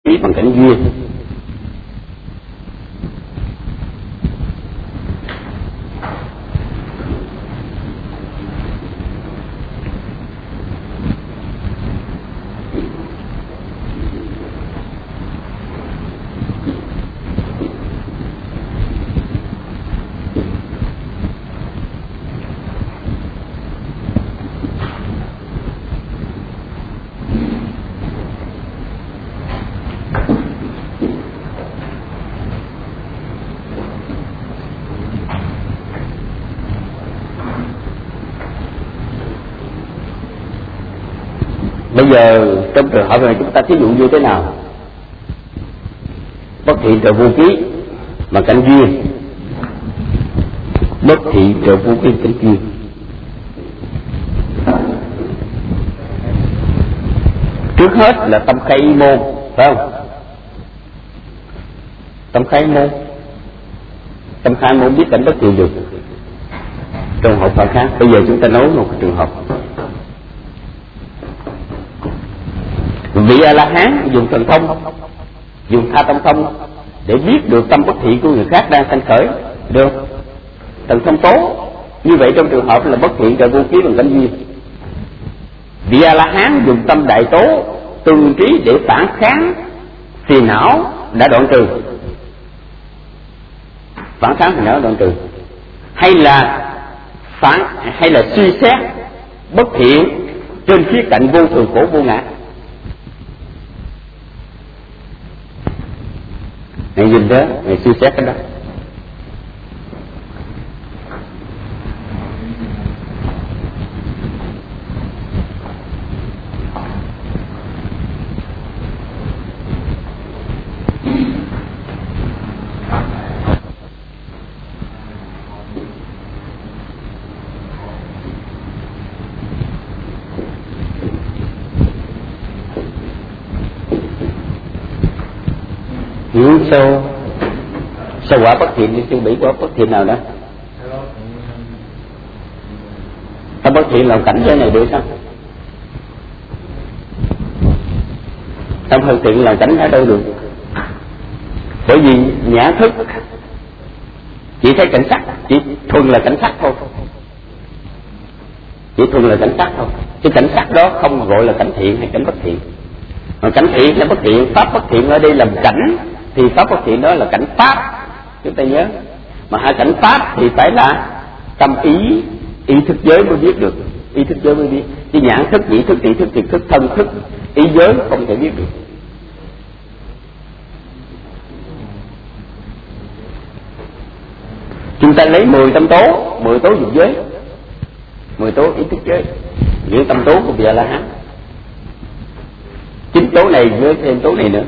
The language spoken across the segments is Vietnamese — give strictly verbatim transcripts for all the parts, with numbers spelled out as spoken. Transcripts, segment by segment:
bằng cảnh duyên. Bây giờ trong trường hợp này chúng ta thí dụ như thế nào? Bất thiện trợ vô ký mà cảnh duyên, bất thiện trợ vô ký cảnh duyên. Trước hết là tâm khai y môn, phải không? Tâm khai y môn, tâm khai y môn biết cảnh bất thiện được. Trong học phật khác, bây giờ chúng ta nói một cái trường hợp. Vị A La Hán dùng thần thông, dùng tha tâm thông để biết được tâm bất thiện của người khác đang sanh khởi, được thần thông tố. Như vậy trong trường hợp là bất thiện trợ vô ký bằng cảnh duyên. Vị A La Hán dùng tâm đại tố tương trí để phản kháng phiền não đã đoạn trừ, phản kháng phiền não đã đoạn trừ, hay là phản hay là suy xét bất thiện trên khía cạnh vô thường khổ vô ngã. Này nhìn đó, này suy xét cái đó. Hiểu sâu sâu quả bất thiện, chuẩn bị quả bất thiện nào đó. Ta bất thiện làm cảnh giới này được sao? Tâm bất thiện làm cảnh ở đâu được? Bởi vì nhã thức chỉ thấy cảnh sắc, chỉ thuần là cảnh sắc thôi, chỉ thuần là cảnh sắc thôi. Chứ cảnh sắc đó không gọi là cảnh thiện hay cảnh bất thiện. Mà cảnh thiện hay bất thiện, pháp bất thiện ở đây làm cảnh, thì pháp bất thiện đó là cảnh pháp, chúng ta nhớ. Mà hai cảnh pháp thì phải là tâm ý, ý thức giới mới biết được, ý thức giới mới biết. Chứ nhãn thức, nhĩ thức, tỷ thức, thiệt thức, thân thức, ý giới không thể biết được. Chúng ta lấy mười tâm tố, mười tố dục giới, mười tố ý thức giới, những tâm tố của Vị A La Hán. Chín tố này với thêm tố này nữa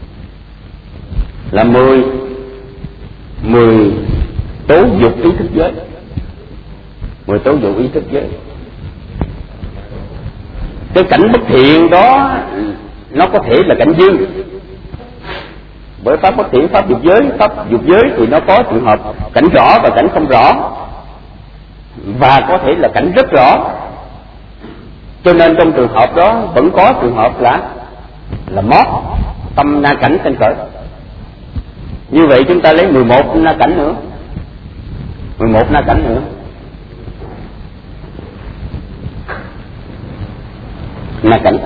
là mười mười tố dục ý thức giới, mười tố dục ý thức giới. Cái cảnh bất thiện đó nó có thể là cảnh dư, bởi pháp bất thiện, pháp dục giới, pháp dục giới thì nó có trường hợp cảnh rõ và cảnh không rõ, và có thể là cảnh rất rõ. Cho nên trong trường hợp đó vẫn có trường hợp là là mót tâm na cảnh sanh khởi. Như vậy chúng ta lấy mười một na cảnh nữa, mười một na cảnh nữa, na cảnh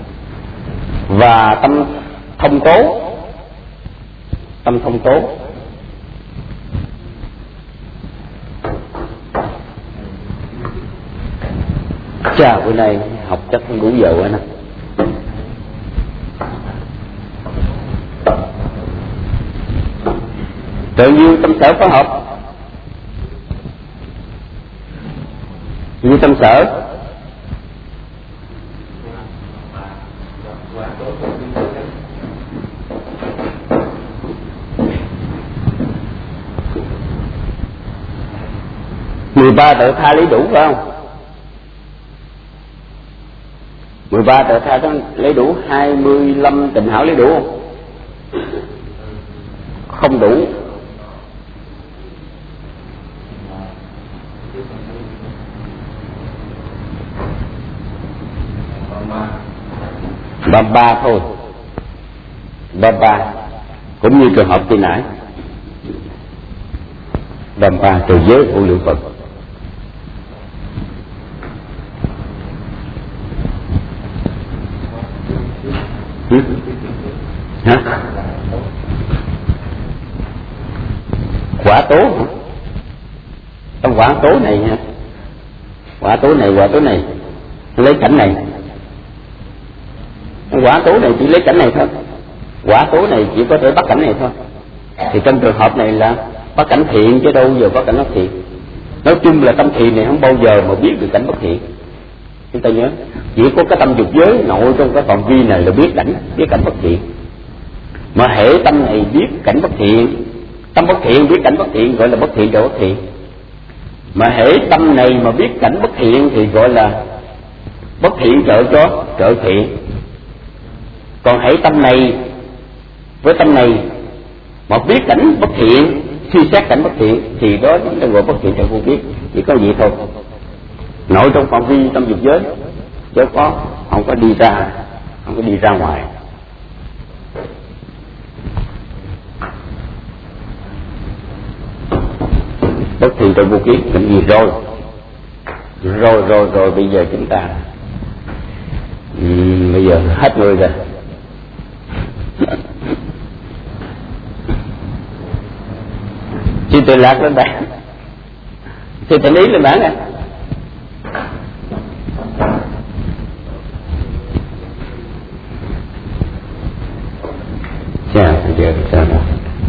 và tâm thông tố, tâm thông tố. Chà, bữa nay học chắc không đủ giờ quá nè. Tự nhiên tâm sở phối hợp, như tâm sở mười ba tự tha lấy đủ, phải không? Mười ba tự tha đó lấy đủ, hai mươi lăm tịnh hảo lấy đủ không? Không đủ. Ba ba thôi, Bampa, cũng như trường hợp khi nãy. Bampa trừ giới vô lượng Phật. Ừ? Hả? Quả tố hả? Trong quả tố này hả? Quả tố này, quả tố này lấy cảnh này. Quả tố này chỉ lấy cảnh này thôi. Quả tố này chỉ có thể bắt cảnh này thôi. Thì trong trường hợp này là bắt cảnh thiện chứ đâu giờ bắt cảnh bất thiện. Nói chung là tâm thiền này không bao giờ mà biết được cảnh bất thiện. Chúng ta nhớ, chỉ có cái tâm dục giới nội trong cái phạm vi này là biết cảnh, biết cảnh bất thiện. Mà hễ tâm này biết cảnh bất thiện, tâm bất thiện biết cảnh bất thiện gọi là bất thiện trợ bất thiện. Mà hễ tâm này mà biết cảnh bất thiện thì gọi là bất thiện trợ cho trợ thiện. Còn hễ tâm này với tâm này mà biết cảnh bất thiện, suy xét cảnh bất thiện thì đó chúng ta gọi bất thiện trợ vô biết. Chỉ có vậy thôi, nội trong phạm vi tâm dục giới, chứ có không có đi ra, không có đi ra ngoài. Bất thiện trợ vô kiến làm gì rồi rồi rồi rồi bây giờ chúng ta uhm, bây giờ hết người rồi. Xin tự lạc lên bạn, xin tự ý lên bạn nè. Chà, bây giờ sao nào?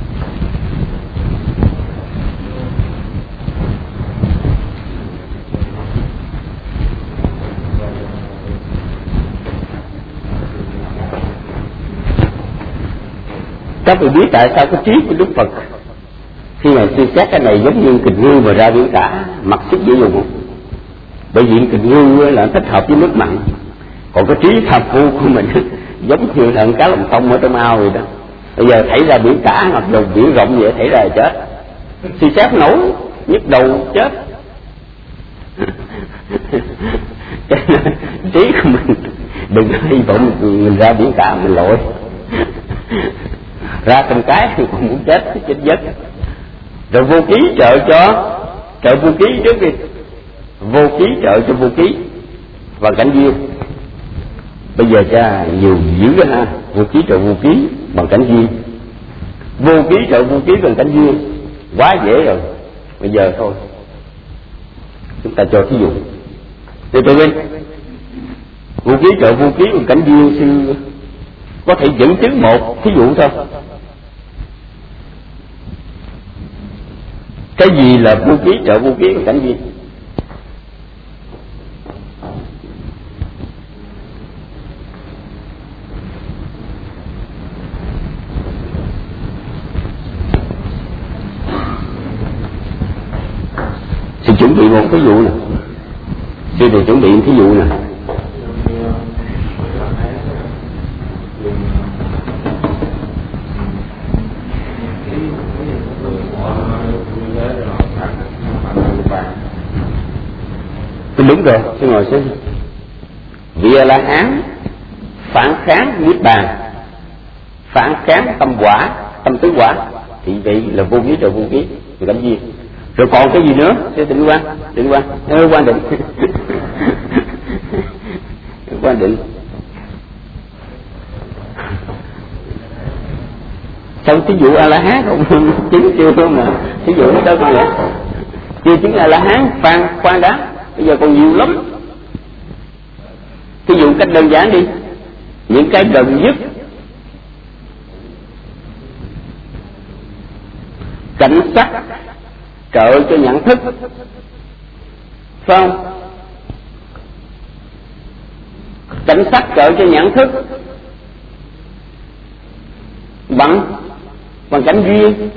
Các vị biết tại sao cái trí của Đức Phật khi Ngài suy xét cái này giống như kình ngư mà ra biển cả, mặc sức dễ dùng không? Bởi vì kình ngư là thích hợp với nước mặn, còn cái trí phàm phu của mình giống như là cá lồng sông ở trong ao vậy đó. Bây giờ thảy ra biển cả hoặc là biển rộng vậy thảy ra là chết, suy xét nổi nhức đầu chết. Trí của mình đừng hy vọng mình ra biển cả mình lội ra từng cái thì còn muốn chết chết giấc. Rồi vô ký trợ cho trợ vô ký trước đi, vô ký trợ cho vô ký và cảnh duyên. Bây giờ cha nhiều dữ đó ha, vô ký trợ vô ký bằng cảnh duyên, vô ký trợ vô ký bằng cảnh duyên quá dễ rồi. Bây giờ thôi chúng ta cho thí dụ để tự nhiên vô ký trợ vô ký bằng cảnh duyên sư có thể dẫn chứng một thí dụ thôi. Cái gì là vô ký trợ vô ký bằng cảnh duyên? Thì chuẩn bị một cái dụ nè, sư thì chuẩn bị một cái dụ nè. Đúng rồi, xin ngồi xuống. Vị A La Hán phản kháng niết bàn, phản kháng tâm quả, tâm tứ quả, thì vậy là vô ký trợ vô ký thì cảnh duyên. Rồi còn cái gì nữa? Sẽ định quan, định quan, ơ quan định, quan định. Xong thí dụ A La Hán không chứng chưa không mà thí dụ nó đâu có vậy. Chưa chứng A La Hán phan khoan đã. Bây giờ còn nhiều lắm. Ví dụ cách đơn giản đi, những cái gần nhất cảnh sắc trợ cho nhận thức, phải không? Cảnh sắc trợ cho nhận thức bằng bằng cảnh duyên.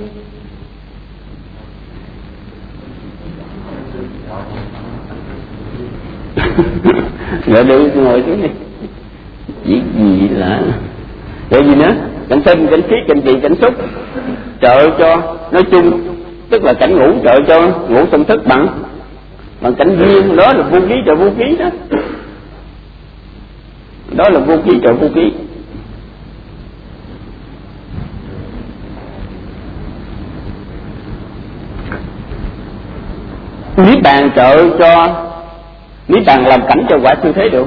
Rồi đi ngồi xuống đi. Chỉ gì là rồi gì nữa? Cảnh sinh, cảnh khí, cảnh trì, cảnh xúc trợ cho nói chung, tức là cảnh ngủ trợ cho ngủ tâm thức bằng bằng cảnh duyên. Đó là vô ký trợ vô ký đó. Đó là vô ký trợ vô ký. Niết bàn trợ cho, Niết bàn làm cảnh cho quả siêu thế được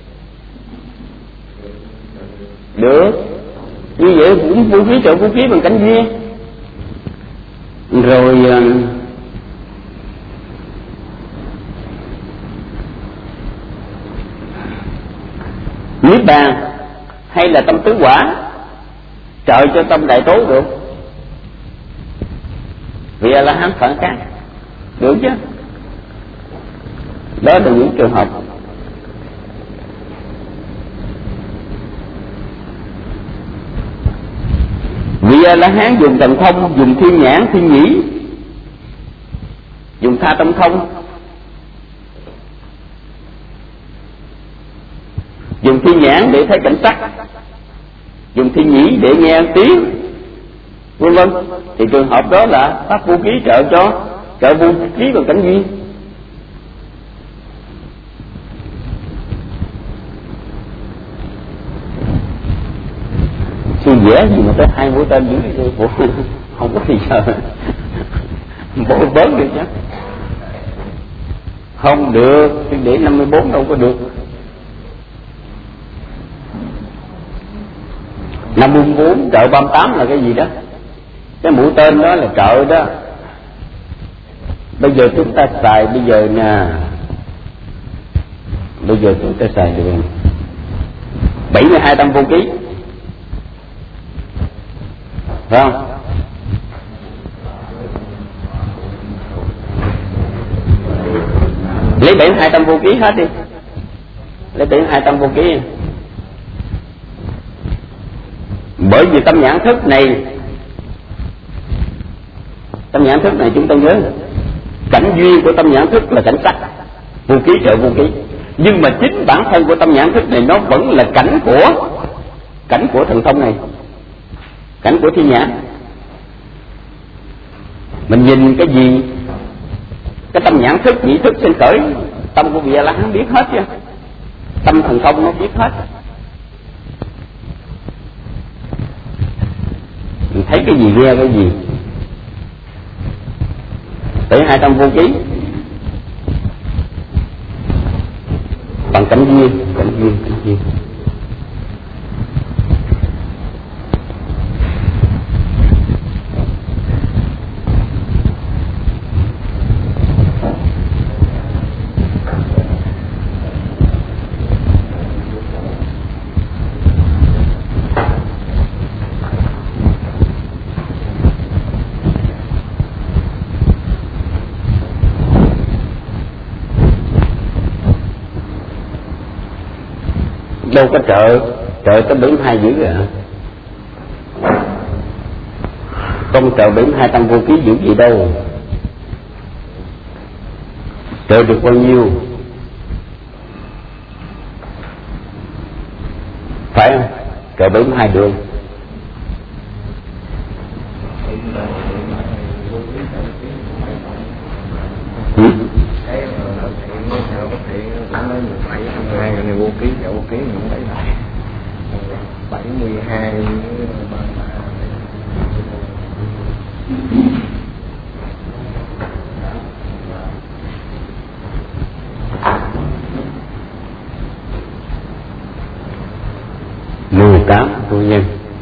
được như vậy cũng vũ khí trợ vũ khí bằng cảnh duyên. Rồi niết bàn hay là tâm tứ quả trợ cho tâm đại tố được, vì A La Hán phản khác được chứ. Đó là những trường hợp. Vì A La Hán dùng thần thông, dùng thiên nhãn, thiên nhĩ, dùng tha tâm thông, dùng thiên nhãn để thấy cảnh sắc, dùng thiên nhĩ để nghe tiếng, vân vân, thì trường hợp đó là pháp vũ khí trợ cho, trợ vũ khí bằng cảnh duyên. Sư vẽ gì mà tới hai mũi tên dưới đây, không có gì sợ bố bớt được chứ, không được, để năm mươi bốn đâu có được. Năm mươi bốn trợ ba mươi tám là cái gì đó, cái mũi tên đó là trợ đó. Bây giờ chúng ta xài bây giờ nè, bây giờ chúng ta xài được bảy mươi hai tâm vô ký, phải không? Lấy bảy mươi hai tâm vô ký hết đi, lấy bảy mươi hai tâm vô ký. Bởi vì tâm nhãn thức này, tâm nhãn thức này chúng ta nhớ, cảnh duyên của tâm nhãn thức là cảnh sắc, vô ký trợ vô ký. Nhưng mà chính bản thân của tâm nhãn thức này nó vẫn là cảnh của, cảnh của thần thông này, cảnh của thiên nhãn. Mình nhìn cái gì, cái tâm nhãn thức, nhĩ thức sinh khởi, tâm của vị A La Hán biết hết chứ, tâm thần thông nó biết hết. Mình thấy cái gì nghe cái gì, tới hai tâm vô ký bằng cảnh duyên, cảnh duyên, cảnh duyên. Đâu có trợ, trợ tới bảy mươi hai dữ à, không trợ bảy mươi hai tâm vô ký dữ gì đâu, trợ được bao nhiêu, phải không? Trợ bảy mươi hai đường. Ừ? Hai cái này vô ký, vô ký cũng lấy lại bảy mươi hai mười tám phu nhân.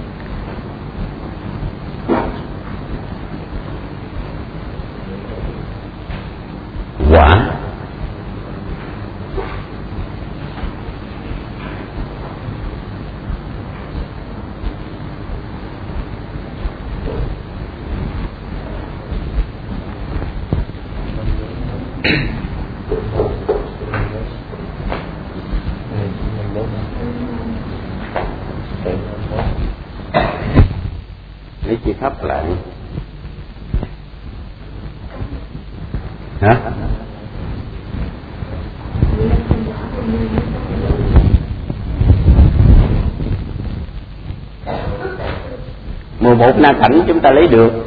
Quả lấy chi thấp lại hả? Mười một na cảnh chúng ta lấy được.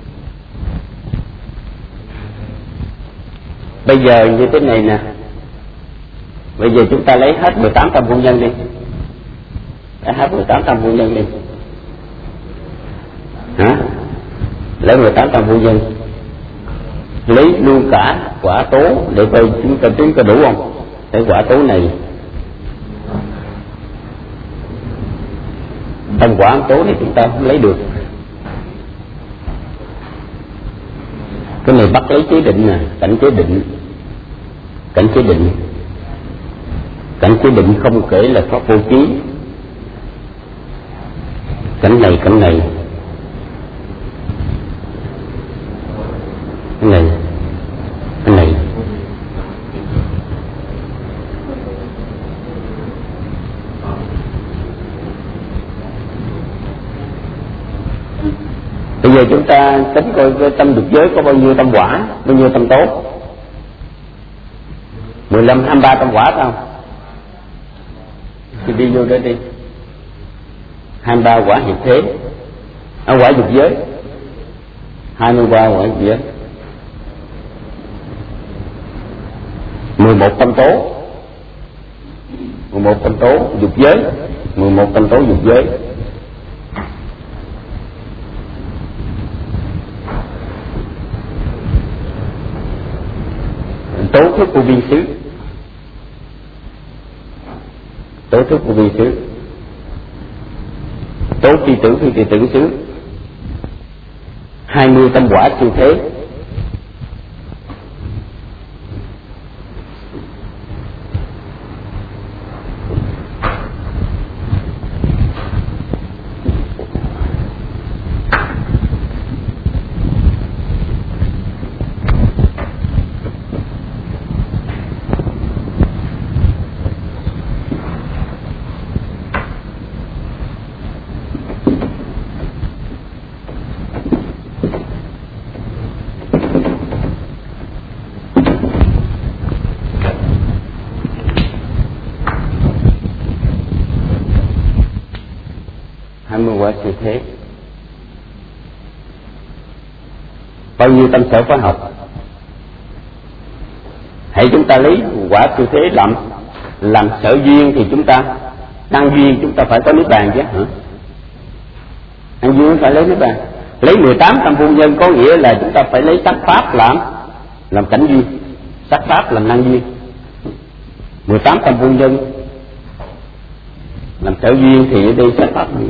Bây giờ như thế này nè, bây giờ chúng ta lấy hết mười tám tâm vô nhân đi, lấy hết mười tám tâm vô nhân đi, hả? Lấy mười tám tâm vô nhân, lấy luôn cả quả tố để coi chúng ta tính có đủ không. Cái quả tố này, tâm quả âm tố này chúng ta không lấy được. Cái này bắt lấy chế định nè, cảnh chế định, cảnh chế định, cảnh chế định không kể là pháp vô trí. Cảnh này, cảnh này, cái này, cái này. Bây giờ chúng ta tính coi cái tâm dục giới có bao nhiêu tâm quả, bao nhiêu tâm tố. Mười lăm, hai mươi ba tâm quả không? Thì đi vô đó đi. Hai mươi ba quả hiệp thế, à, quả dục giới. Hai mươi ba quả dục giới. Mười một tâm tố, mười một tâm tố dục giới, mười một tâm tố dục giới. Tố thức của vi xứ, tố thức của vi xứ, tố tri tưởng khi tri tưởng xứ, hai mươi tâm quả siêu thế. Siêu thế. Bao nhiêu tâm sở phối hợp. Hãy chúng ta lấy quả siêu thế làm làm sở duyên thì chúng ta đăng duyên, chúng ta phải có niết bàn chứ hả? Đăng duyên phải lấy niết bàn. Lấy mười tám tâm vô nhân có nghĩa là chúng ta phải lấy sắc pháp làm làm cảnh duyên, sắc pháp làm năng duyên. Mười tám tâm vô nhân làm sở duyên thì ở đây sắc pháp gì?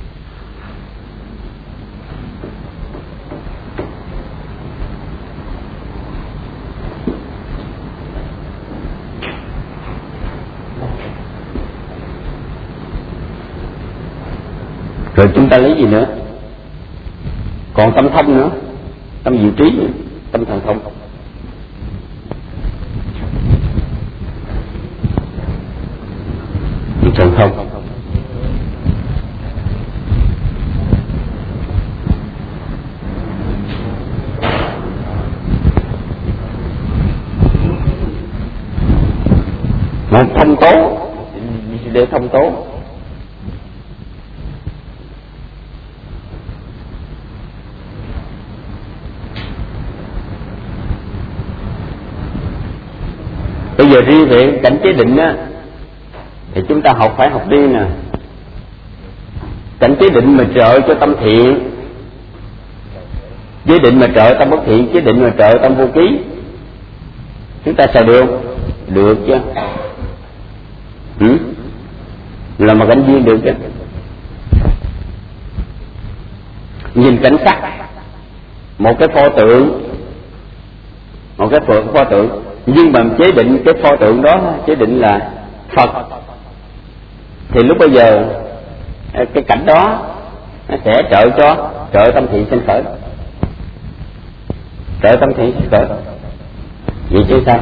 Rồi chúng ta lấy gì nữa? Còn tâm thông nữa, tâm diệu trí nữa, tâm thần thông. Thần thông. Một thông tố, để thông tố. Bây giờ riêng về cảnh chế định á thì chúng ta học phải học đi nè. Cảnh chế định mà trợ cho tâm thiện, chế định mà trợ tâm bất thiện, chế định mà trợ tâm vô ký, chúng ta xài được không? Được chứ. Ừ? Là mà cảnh duyên được chứ. Nhìn cảnh sắc, một cái pho tượng, một cái pho tượng, nhưng mà chế định cái pho tượng đó, chế định là Phật, thì lúc bây giờ cái cảnh đó nó sẽ trợ cho trợ tâm thiện sinh khởi, trợ tâm thiện sinh khởi. Vậy chứ sao?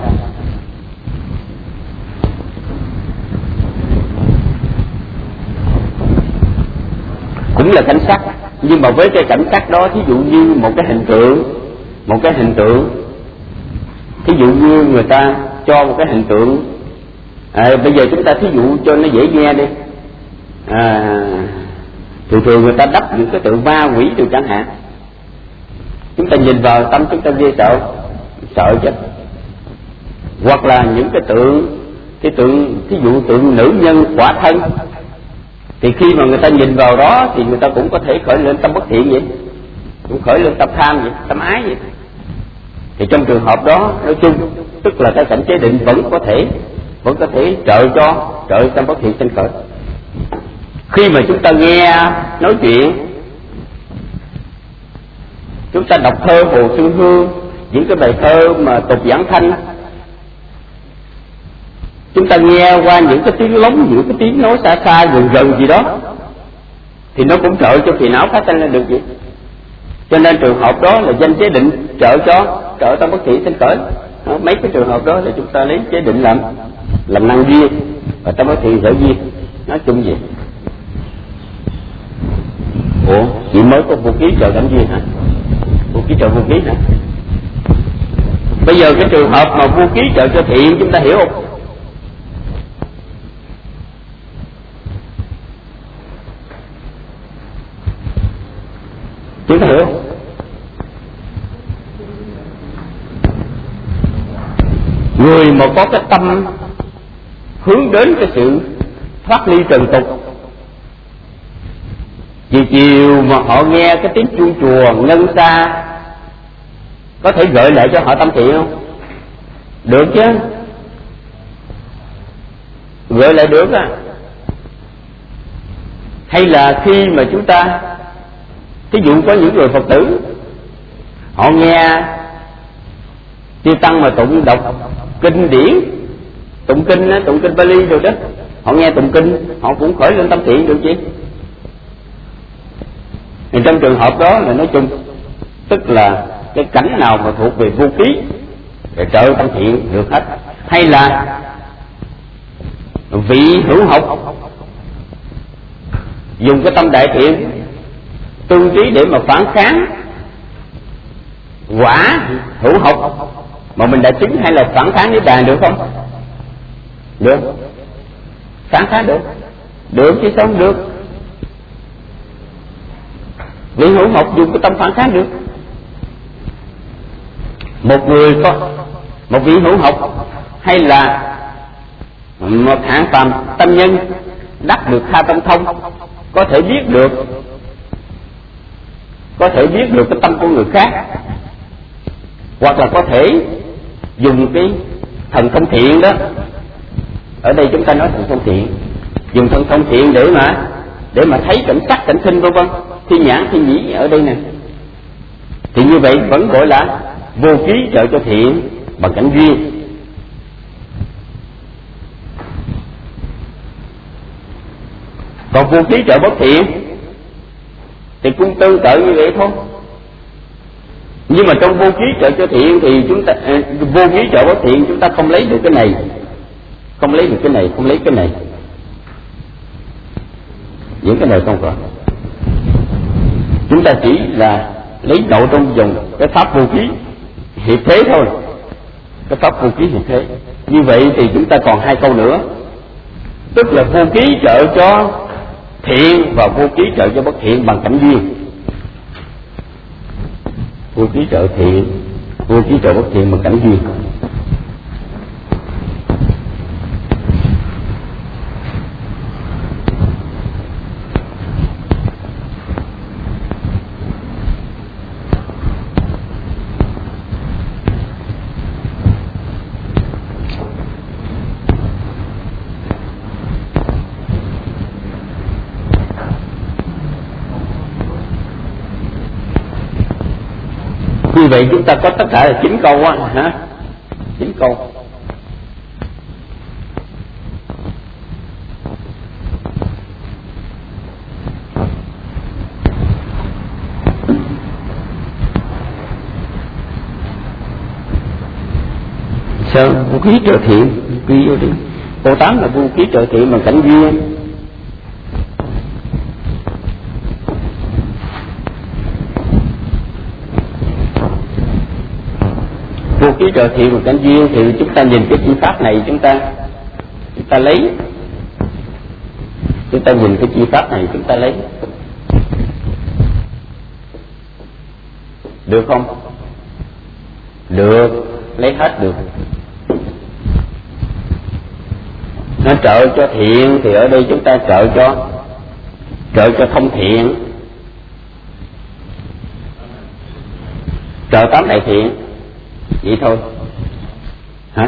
Cũng là cảnh sắc, nhưng mà với cái cảnh sắc đó, thí dụ như một cái hình tượng, một cái hình tượng, thí dụ như người ta cho một cái hình tượng, à, bây giờ chúng ta thí dụ cho nó dễ nghe đi, à, thường thường người ta đắp những cái tượng ma quỷ rồi chẳng hạn, chúng ta nhìn vào tâm chúng ta ghê sợ, sợ chết. Hoặc là những cái tượng, cái tượng thí dụ tượng nữ nhân quả thân, thì khi mà người ta nhìn vào đó thì người ta cũng có thể khởi lên tâm bất thiện vậy, cũng khởi lên tâm tham vậy, tâm ái vậy. Thì trong trường hợp đó nói chung, tức là cái cảnh chế định vẫn có thể vẫn có thể trợ cho trợ cho bất thiện sanh khởi. Khi mà chúng ta nghe nói chuyện, chúng ta đọc thơ Hồ Xuân Hương, những cái bài thơ mà tục giảng thanh, chúng ta nghe qua những cái tiếng lóng, những cái tiếng nói xa xa gần gần gì đó, thì nó cũng trợ cho phiền não phát sanh ra được vậy. Cho nên trường hợp đó là danh chế định trợ cho trợ cho bất thiện sanh khởi. Mấy cái trường hợp đó là chúng ta lấy chế định làm làm năng duyên và tâm bất thiện khởi duyên, nói chung vậy. Ủa, chị mới có vô ký trợ cảnh duyên hả? Vô ký trợ vô ký hả? Bây giờ cái trường hợp mà vô ký trợ cho thiện chúng ta hiểu không? Chúng ta hiểu không? Người mà có cái tâm hướng đến cái sự thoát ly trần tục, chiều chiều mà họ nghe cái tiếng chuông chùa ngân xa, có thể gợi lại cho họ tâm thiện không? Được chứ, gợi lại được à. Hay là khi mà chúng ta, thí dụ có những người Phật tử họ nghe chư tăng mà tụng đọc kinh điển, tụng kinh á, tụng kinh Bali rồi đó, họ nghe tụng kinh họ cũng khởi lên tâm thiện được chứ. Thì trong trường hợp đó là nói chung, tức là cái cảnh nào mà thuộc về vô ký để trợ tâm thiện được hết. Hay là vị hữu học dùng cái tâm đại thiện tương trí để mà phản kháng quả hữu học mà mình đã chứng, hay là phản kháng niết bàn được không? Được, phản kháng được, được chứ sao không được? Vị hữu học dùng cái tâm phản kháng được. Một người có một vị hữu học hay là một hạng phàm tâm nhân đắc được tha tâm thông, có thể biết được có thể biết được cái tâm của người khác, hoặc là có thể dùng cái thần thông thiện đó. Ở đây chúng ta nói thần thông thiện, dùng thần thông thiện để mà để mà thấy cảnh sắc, cảnh sinh vân vân, thiên nhãn, thiên nhĩ ở đây nè. Thì như vậy vẫn gọi là vô ký trợ cho thiện bằng cảnh duyên. Còn vô ký trợ bất thiện thì cũng tương tự như vậy thôi. Nhưng mà trong vô ký trợ cho thiện thì chúng ta vô ký trợ bất thiện chúng ta không lấy được cái này, không lấy được cái này, không lấy cái này, những cái này không có. Chúng ta chỉ là lấy nội trong dùng cái pháp vô ký hiệp thế thôi, cái pháp vô ký hiệp thế. Như vậy thì chúng ta còn hai câu nữa, tức là vô ký trợ cho thiện và vô ký trợ cho bất thiện bằng cảnh duyên. Vô ký trợ thiện, vô ký trợ bất thiện bằng cảnh duyên. Như vậy chúng ta có tất cả là chín câu á, hả? Chín câu. Sao vô ký trợ thiện, ghi vô đi. Câu tám là vô ký trợ thiện bằng cảnh duyên. Vô ký trợ thiện và cảnh duyên thì chúng ta nhìn cái chi pháp này, chúng ta chúng ta lấy, chúng ta nhìn cái chi pháp này chúng ta lấy được không? Được, lấy hết được. Nó trợ cho thiện thì ở đây chúng ta trợ cho trợ cho thông thiện, trợ tám đại thiện. vậy thôi hả?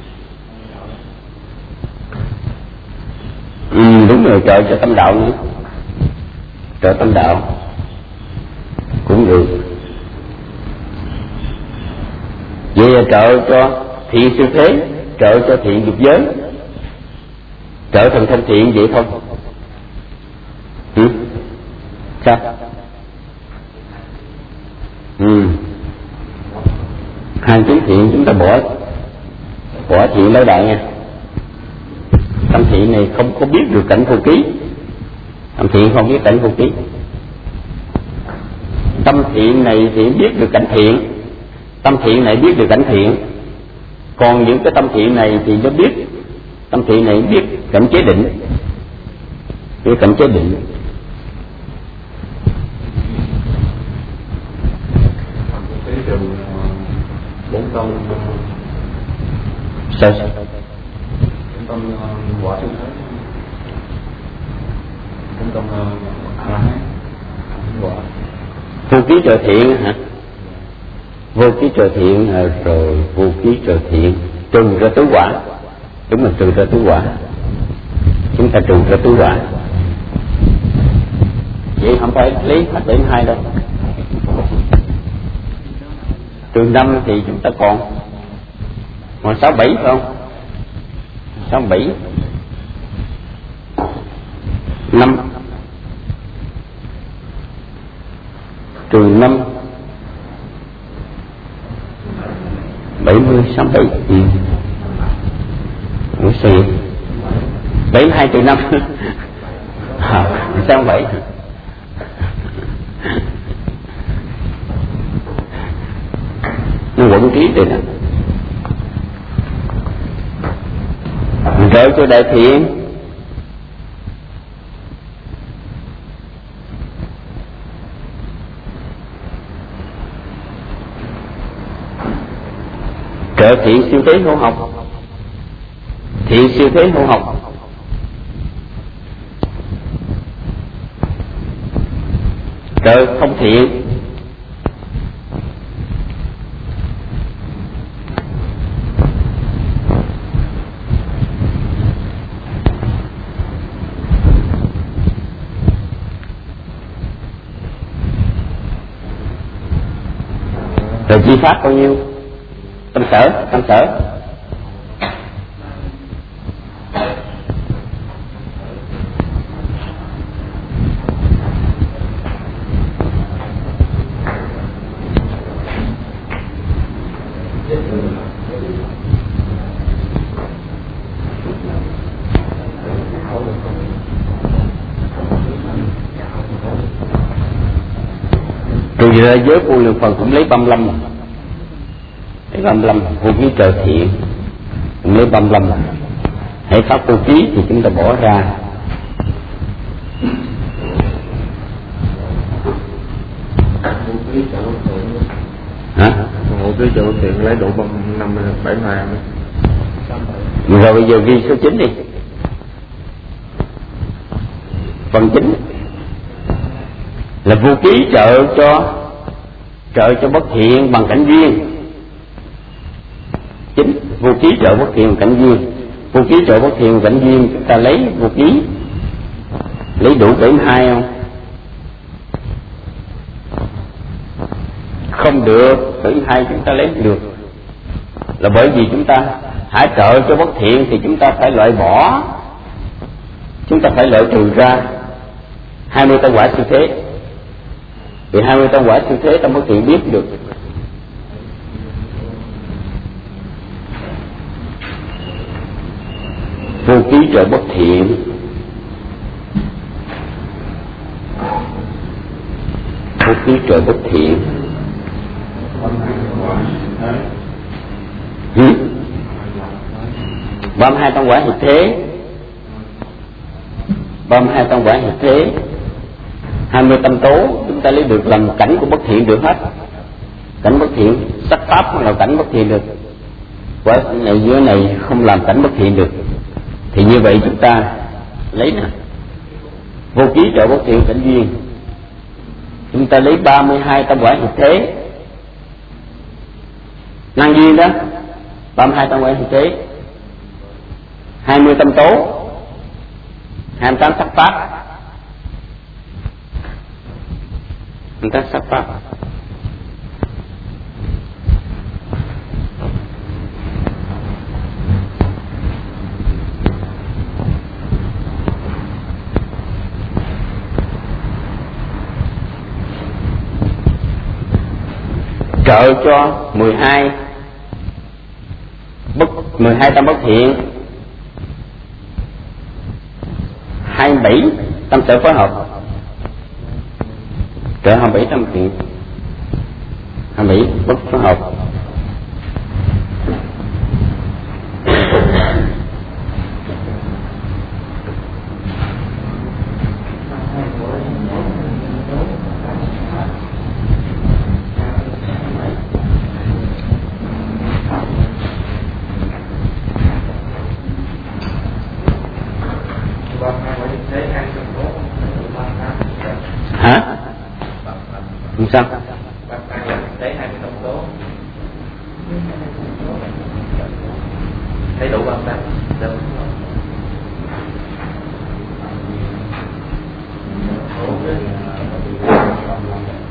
Ừ, đúng rồi, trợ cho tâm đạo nữa, trợ tâm đạo cũng được. Vậy là trợ cho thiện siêu thế, trợ cho thiện dục giới, trợ thần thông thiện vậy thôi. Ừ? Sao? Ừ. Hai chữ thiện chúng ta bỏ bỏ thiện đâu đại nha. Tâm thiện này không có biết được cảnh vô ký, tâm thiện không biết cảnh vô ký. Tâm thiện này thì biết được cảnh thiện, tâm thiện này biết được cảnh thiện. Còn những cái tâm thiện này thì nó biết, tâm thiện này biết cảnh chế định, biết cảnh chế định. Bốn tâm sao? Bốn tâm quả siêu thế, bốn tâm a la hán quả. Vô ký trợ thiện hả? Vô ký trợ thiện à, rồi vô ký trợ thiện trừ ra tứ quả. Đúng là trừ ra tứ quả, chúng ta trừ ra tứ quả. Vậy không phải lấy hết đến hai đâu. Từ năm thì chúng ta còn còn sáu bảy phải không? Sáu bảy năm trừ năm bảy mươi sáu bảy. Ừ. Ủa sao vậy? Bảy mươi hai trừ năm à, sao bảy? Nó quẩn ký rồi nè. Trợ cho đại thiện, trợ thiện siêu thế hữu học, thiện siêu thế hữu học. Trợ không thiện, rồi chi pháp bao nhiêu? Tâm sở, tâm sở. Rồi ra giới vô lượng phần cũng lấy ba mươi lăm, lấy ba mươi lăm. Vô ký trợ thiện cũng lấy ba mươi lăm. Hãy pháp vô ký thì chúng ta bỏ ra. Hả? Vô ký trợ thiện lấy độ bằng năm bảy hai. Rồi bây giờ ghi số chín đi. Phần chín là vô ký trợ cho trợ cho bất thiện bằng cảnh duyên. Chính vô ký trợ bất thiện bằng cảnh duyên. Vô ký trợ bất thiện bằng cảnh duyên chúng ta lấy vô ký lấy đủ bảy mươi hai không? Không được, bảy mươi hai chúng ta lấy được. Là bởi vì chúng ta hãy trợ cho bất thiện thì chúng ta phải loại bỏ, chúng ta phải loại trừ ra hai mươi tâm quả siêu thế. Vì hai mươi tâm quả siêu thế tâm bất thiện biết được. Vô ký trợ bất thiện, vô ký trợ bất thiện. Ừ? ba mươi hai tâm quả hiệp thế, ba mươi hai tâm quả hiệp thế. Hai mươi tâm tố chúng ta lấy được làm cảnh của bất thiện được hết. Cảnh bất thiện, sắc pháp không làm cảnh bất thiện được. Quả này dưới này không làm cảnh bất thiện được. Thì như vậy chúng ta lấy nè, vô ký trợ bất thiện cảnh duyên. Chúng ta lấy ba mươi hai tâm quả hiệp thế Năng duyên đó ba mươi hai tam quan thiện trí, hai mươi tâm tố, hai mươi tám sắc pháp, hai mươi tám sắc pháp. Trợ cho mười hai bất mười hai tâm bất thiện, hai mươi bảy tâm sở phối hợp, trợ hai mươi bảy tâm thiện, hai mươi bảy bất phối hợp. Hả? Không sao? Thấy đủ không ta? Được.